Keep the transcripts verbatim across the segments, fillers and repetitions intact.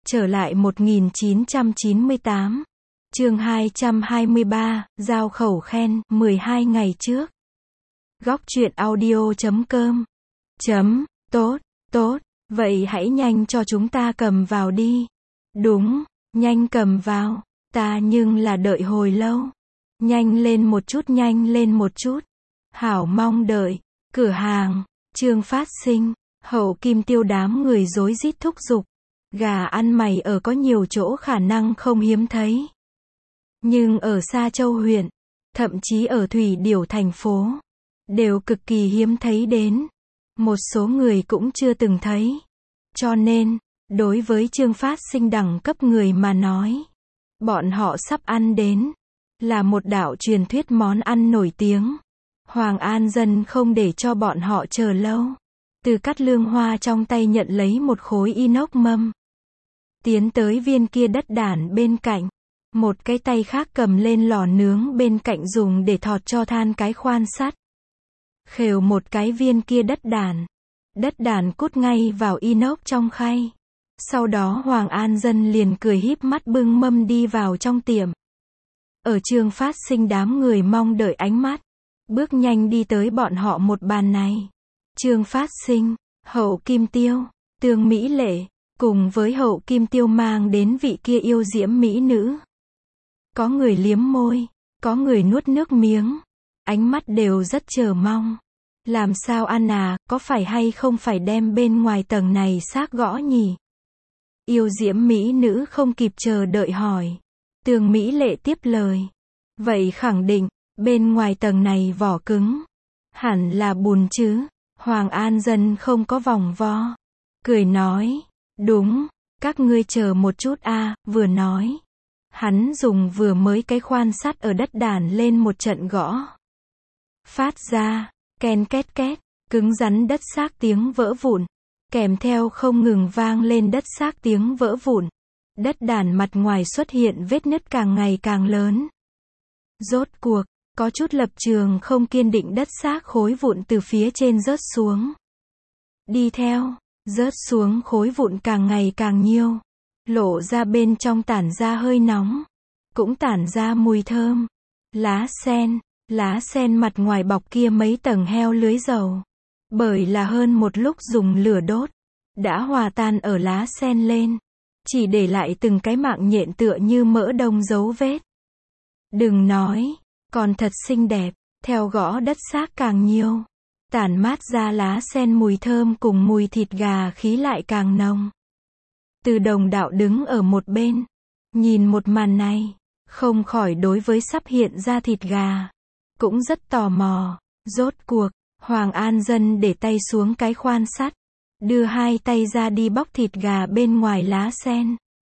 Trở lại một nghìn chín trăm chín mươi tám. Chương hai trăm hai mươi ba, giao khẩu khen, mười hai ngày trước. Góc truyện audio chấm com. Chấm, tốt, tốt, vậy hãy nhanh cho chúng ta cầm vào đi. Đúng, nhanh cầm vào, ta nhưng là đợi hồi lâu. Nhanh lên một chút, nhanh lên một chút. Hảo mong đợi, cửa hàng, Trương Phát Sinh, Hậu Kim Tiêu đám người rối rít thúc giục. Gà ăn mày ở có nhiều chỗ khả năng không hiếm thấy. Nhưng ở Sa Châu huyện, thậm chí ở Thủy Điểu thành phố, đều cực kỳ hiếm thấy đến. Một số người cũng chưa từng thấy. Cho nên, đối với Trương Phát Sinh đẳng cấp người mà nói, bọn họ sắp ăn đến, là một đạo truyền thuyết món ăn nổi tiếng. Hoàng An Dân không để cho bọn họ chờ lâu. Từ Cát Lương Hoa trong tay nhận lấy một khối inox mâm. Tiến tới viên kia đất đản bên cạnh. Một cái tay khác cầm lên lò nướng bên cạnh dùng để thọt cho than cái khoan sắt. Khều một cái viên kia đất đản. Đất đản cút ngay vào inox trong khay. Sau đó Hoàng An Dân liền cười híp mắt bưng mâm đi vào trong tiệm. Ở Trương Phát Sinh đám người mong đợi ánh mắt. Bước nhanh đi tới bọn họ một bàn này. Trương Phát Sinh, Hậu Kim Tiêu, Tương Mỹ Lệ, cùng với Hậu Kim Tiêu mang đến vị kia yêu diễm mỹ nữ. Có người liếm môi, có người nuốt nước miếng, ánh mắt đều rất chờ mong. Làm sao ăn à, có phải hay không phải đem bên ngoài tầng này xác gõ nhỉ? Yêu diễm mỹ nữ không kịp chờ đợi hỏi. Tương Mỹ Lệ tiếp lời. Vậy khẳng định, bên ngoài tầng này vỏ cứng. Hẳn là bùn chứ. Hoàng An Dân không có vòng vo. Cười nói. Đúng, các ngươi chờ một chút a, vừa nói. Hắn dùng vừa mới cái khoan sắt ở đất đản lên một trận gõ. Phát ra, ken két két, cứng rắn đất xác tiếng vỡ vụn. Kèm theo không ngừng vang lên đất xác tiếng vỡ vụn. Đất đản mặt ngoài xuất hiện vết nứt càng ngày càng lớn. Rốt cuộc, có chút lập trường không kiên định đất xác khối vụn từ phía trên rớt xuống. Đi theo, rớt xuống khối vụn càng ngày càng nhiều. Lộ ra bên trong tản ra hơi nóng. Cũng tản ra mùi thơm. Lá sen, lá sen mặt ngoài bọc kia mấy tầng heo lưới dầu. Bởi là hơn một lúc dùng lửa đốt. Đã hòa tan ở lá sen lên. Chỉ để lại từng cái mạng nhện tựa như mỡ đông dấu vết. Đừng nói, còn thật xinh đẹp. Theo gõ đất xác càng nhiều. Tản mát ra lá sen mùi thơm cùng mùi thịt gà khí lại càng nồng. Từ Đồng Đạo đứng ở một bên. Nhìn một màn này. Không khỏi đối với sắp hiện ra thịt gà. Cũng rất tò mò. Rốt cuộc, Hoàng An Dân để tay xuống cái khoan sắt. Đưa hai tay ra đi bóc thịt gà bên ngoài lá sen.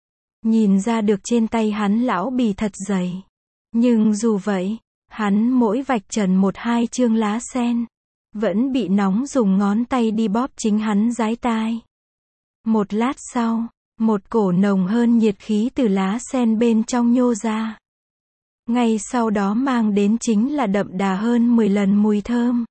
Nhìn ra được trên tay hắn lão bì thật dày. Nhưng dù vậy, hắn mỗi vạch trần một hai chương lá sen. Vẫn bị nóng dùng ngón tay đi bóp chính hắn dái tai. Một lát sau, một cổ nồng hơn nhiệt khí từ lá sen bên trong nhô ra. Ngay sau đó mang đến chính là đậm đà hơn mười lần mùi thơm.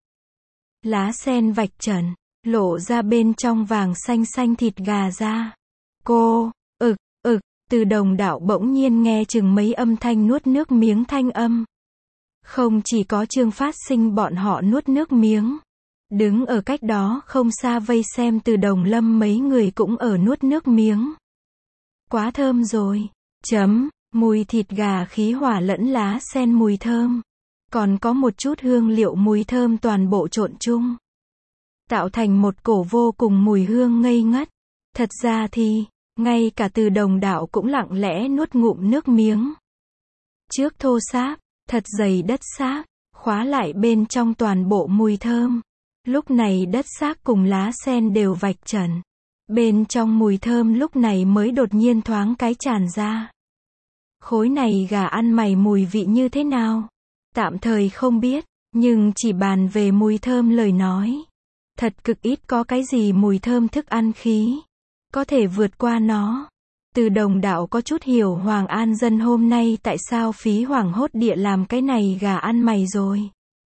Lá sen vạch trần, lộ ra bên trong vàng xanh xanh thịt gà ra. Cô, ực, ực, Từ Đồng Đạo bỗng nhiên nghe chừng mấy âm thanh nuốt nước miếng thanh âm. Không chỉ có Trương Phát Sinh bọn họ nuốt nước miếng. Đứng ở cách đó không xa vây xem Từ Đồng Lâm mấy người cũng ở nuốt nước miếng. Quá thơm rồi. Chấm, mùi thịt gà khí hỏa lẫn lá sen mùi thơm. Còn có một chút hương liệu mùi thơm toàn bộ trộn chung. Tạo thành một cổ vô cùng mùi hương ngây ngất. Thật ra thì, ngay cả Từ Đồng Đạo cũng lặng lẽ nuốt ngụm nước miếng. Trước thô sáp, thật dày đất xác, khóa lại bên trong toàn bộ mùi thơm. Lúc này đất xác cùng lá sen đều vạch trần. Bên trong mùi thơm lúc này mới đột nhiên thoáng cái tràn ra. Khối này gà ăn mày mùi vị như thế nào? Tạm thời không biết, nhưng chỉ bàn về mùi thơm lời nói. Thật cực ít có cái gì mùi thơm thức ăn khí. Có thể vượt qua nó. Từ Đồng Đạo có chút hiểu Hoàng An Dân hôm nay tại sao phí hoảng hốt địa làm cái này gà ăn mày rồi.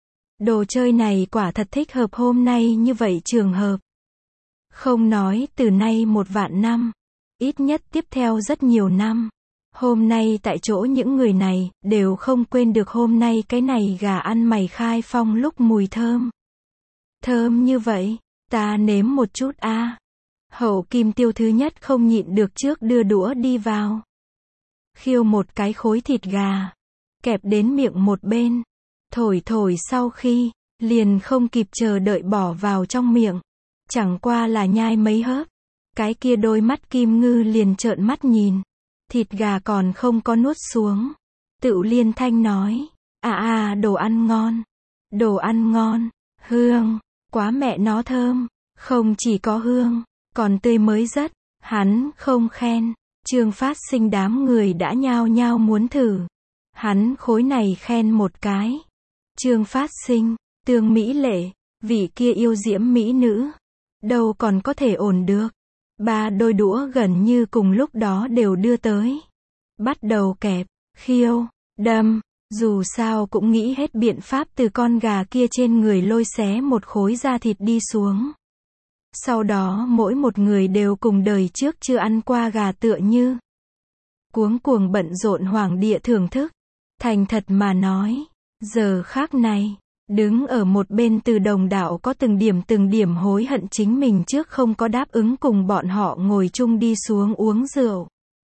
Đồ chơi này quả thật thích hợp hôm nay như vậy trường hợp. Không nói từ nay một vạn năm. ít nhất tiếp theo rất nhiều năm. Hôm nay tại chỗ những người này, đều không quên được hôm nay cái này gà ăn mày khai phong lúc mùi thơm. Thơm như vậy, ta nếm một chút a. À. Hậu Kim Tiêu thứ nhất không nhịn được trước đưa đũa đi vào. Khiêu một cái khối thịt gà, kẹp đến miệng một bên, thổi thổi sau khi, liền không kịp chờ đợi bỏ vào trong miệng. Chẳng qua là nhai mấy hớp, cái kia đôi mắt kim ngư liền trợn mắt nhìn. Thịt gà còn không có nuốt xuống. Tựu liên thanh nói, à à đồ ăn ngon, đồ ăn ngon, hương, quá mẹ nó thơm, không chỉ có hương, còn tươi mới rất, hắn không khen, Trương Phát Sinh đám người đã nhao nhao muốn thử. Hắn khối này khen một cái. Trương Phát Sinh, Tương Mỹ Lệ, vị kia yêu diễm mỹ nữ, đâu còn có thể ổn được. Ba đôi đũa gần như cùng lúc đó đều đưa tới. Bắt đầu kẹp, khiêu, đâm, dù sao cũng nghĩ hết biện pháp từ con gà kia trên người lôi xé một khối da thịt đi xuống. Sau đó mỗi một người đều cùng đời trước chưa ăn qua gà tựa như. Cuống cuồng bận rộn hoảng địa thưởng thức. Thành thật mà nói, giờ khác này, đứng ở một bên Từ Đồng Đạo có từng điểm từng điểm hối hận chính mình trước không có đáp ứng cùng bọn họ ngồi chung đi xuống uống rượu.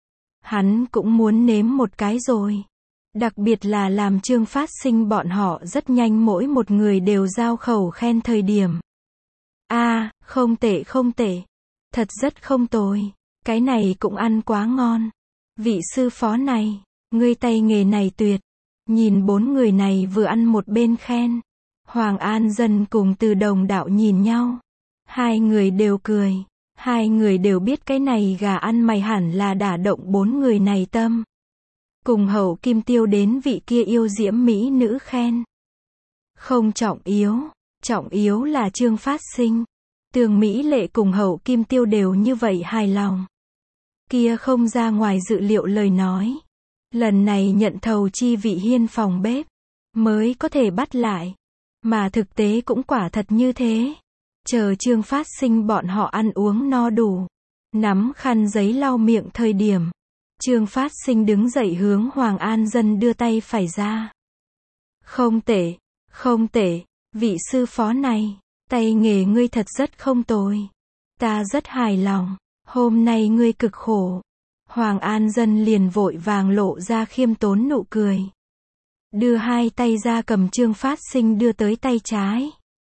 Hắn cũng muốn nếm một cái rồi. Đặc biệt là làm Trương Phát Sinh bọn họ rất nhanh mỗi một người đều giao khẩu khen thời điểm. A, à, không tệ không tệ. Thật rất không tồi. Cái này cũng ăn quá ngon. Vị sư phó này, ngươi tay nghề này tuyệt. Nhìn bốn người này vừa ăn một bên khen. Hoàng An Dân cùng Từ Đồng Đạo nhìn nhau. Hai người đều cười. Hai người đều biết cái này gà ăn mày hẳn là đả động bốn người này tâm. Cùng Hậu Kim Tiêu đến vị kia yêu diễm mỹ nữ khen. Không trọng yếu. Trọng yếu là Trương Phát Sinh. Tương Mỹ Lệ cùng Hậu Kim Tiêu đều như vậy hài lòng. Kia không ra ngoài dự liệu lời nói. Lần này nhận thầu chi vị hiên phòng bếp. Mới có thể bắt lại. Mà thực tế cũng quả thật như thế. Chờ Trương Phát Sinh bọn họ ăn uống no đủ. Nắm khăn giấy lau miệng thời điểm. Trương Phát Sinh đứng dậy hướng Hoàng An Dân đưa tay phải ra. Không tệ, không tệ, vị sư phó này, tay nghề ngươi thật rất không tồi. Ta rất hài lòng, hôm nay ngươi cực khổ. Hoàng An Dân liền vội vàng lộ ra khiêm tốn nụ cười. Đưa hai tay ra cầm Trương Phát Sinh đưa tới tay trái.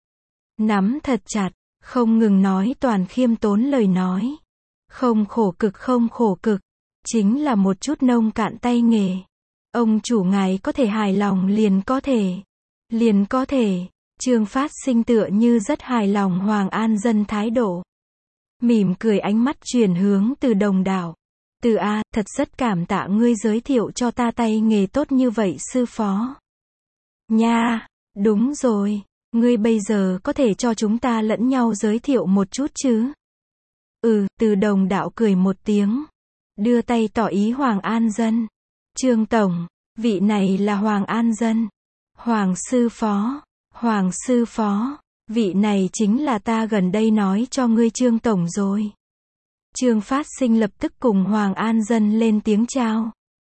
Nắm thật chặt, không ngừng nói toàn khiêm tốn lời nói. Không khổ cực không khổ cực, chính là một chút nông cạn tay nghề. Ông chủ ngài có thể hài lòng liền có thể. Liền có thể. Trương Phát Sinh tựa như rất hài lòng Hoàng An Dân thái độ. Mỉm cười ánh mắt chuyển hướng Từ Đồng Đạo. Từ A, thật rất cảm tạ ngươi giới thiệu cho ta tay nghề tốt như vậy sư phó. Nha, đúng rồi, ngươi bây giờ có thể cho chúng ta lẫn nhau giới thiệu một chút chứ? Ừ, Từ Đồng Đạo cười một tiếng. Đưa tay tỏ ý Hoàng An Dân. Trương Tổng, vị này là Hoàng An Dân. Hoàng sư phó, Hoàng sư phó, vị này chính là ta gần đây nói cho ngươi Trương Tổng rồi. Trương Phát Sinh lập tức cùng Hoàng An Dân lên tiếng chào.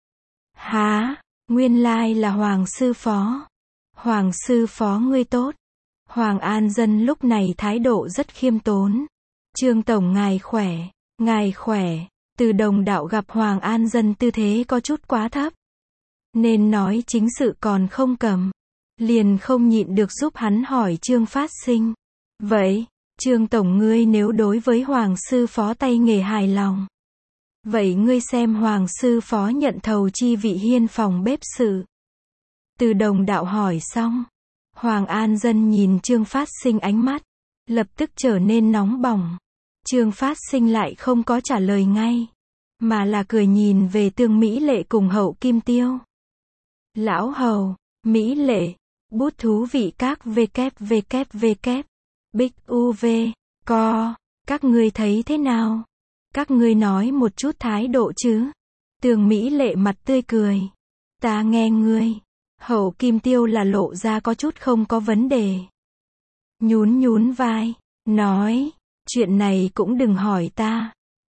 Há, nguyên lai là Hoàng sư phó. Hoàng sư phó ngươi tốt. Hoàng An Dân lúc này thái độ rất khiêm tốn. Trương Tổng ngài khỏe, ngài khỏe. Từ Đồng Đạo gặp Hoàng An Dân tư thế có chút quá thấp. Nên nói chính sự còn không cầm. Liền không nhịn được giúp hắn hỏi Trương Phát Sinh. Vậy, Trương Tổng ngươi nếu đối với Hoàng sư phó tay nghề hài lòng. Vậy ngươi xem Hoàng sư phó nhận thầu chi vị hiên phòng bếp sự. Từ Đồng Đạo hỏi xong. Hoàng An Dân nhìn Trương Phát Sinh ánh mắt. Lập tức trở nên nóng bỏng. Trương Phát Sinh lại không có trả lời ngay. Mà là cười nhìn về Tương Mỹ Lệ cùng Hậu Kim Tiêu. Lão Hầu, Mỹ Lệ, bút thú vị các www. Big u vê, co, các ngươi thấy thế nào? Các ngươi nói một chút thái độ chứ? Tương Mỹ Lệ mặt tươi cười. Ta nghe ngươi. Hậu Kim Tiêu là lộ ra có chút không có vấn đề. Nhún nhún vai, nói, chuyện này cũng đừng hỏi ta.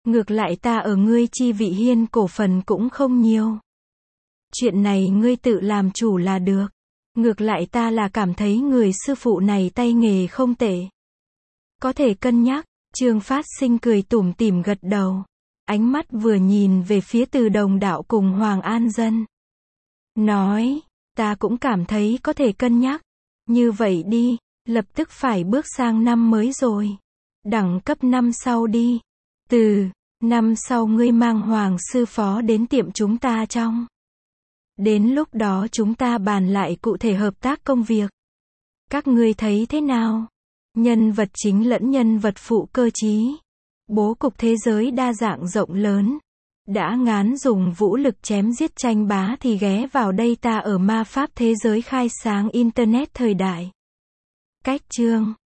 Ngược lại ta ở ngươi chi vị hiên cổ phần cũng không nhiều. Chuyện này ngươi tự làm chủ là được. Ngược lại ta là cảm thấy người sư phụ này tay nghề không tệ. Có thể cân nhắc, Trương Phát Sinh cười tủm tỉm gật đầu. Ánh mắt vừa nhìn về phía Từ Đồng Đạo cùng Hoàng An Dân. Nói, ta cũng cảm thấy có thể cân nhắc. Như vậy đi, lập tức phải bước sang năm mới rồi. Đẳng cấp năm sau đi. Từ, năm sau ngươi mang Hoàng sư phó đến tiệm chúng ta trong. Đến lúc đó chúng ta bàn lại cụ thể hợp tác công việc. Các ngươi thấy thế nào? Nhân vật chính lẫn nhân vật phụ cơ trí. Bố cục thế giới đa dạng rộng lớn. Đã ngán dùng vũ lực chém giết tranh bá thì ghé vào đây ta ở ma pháp thế giới khai sáng Internet thời đại. Cách chương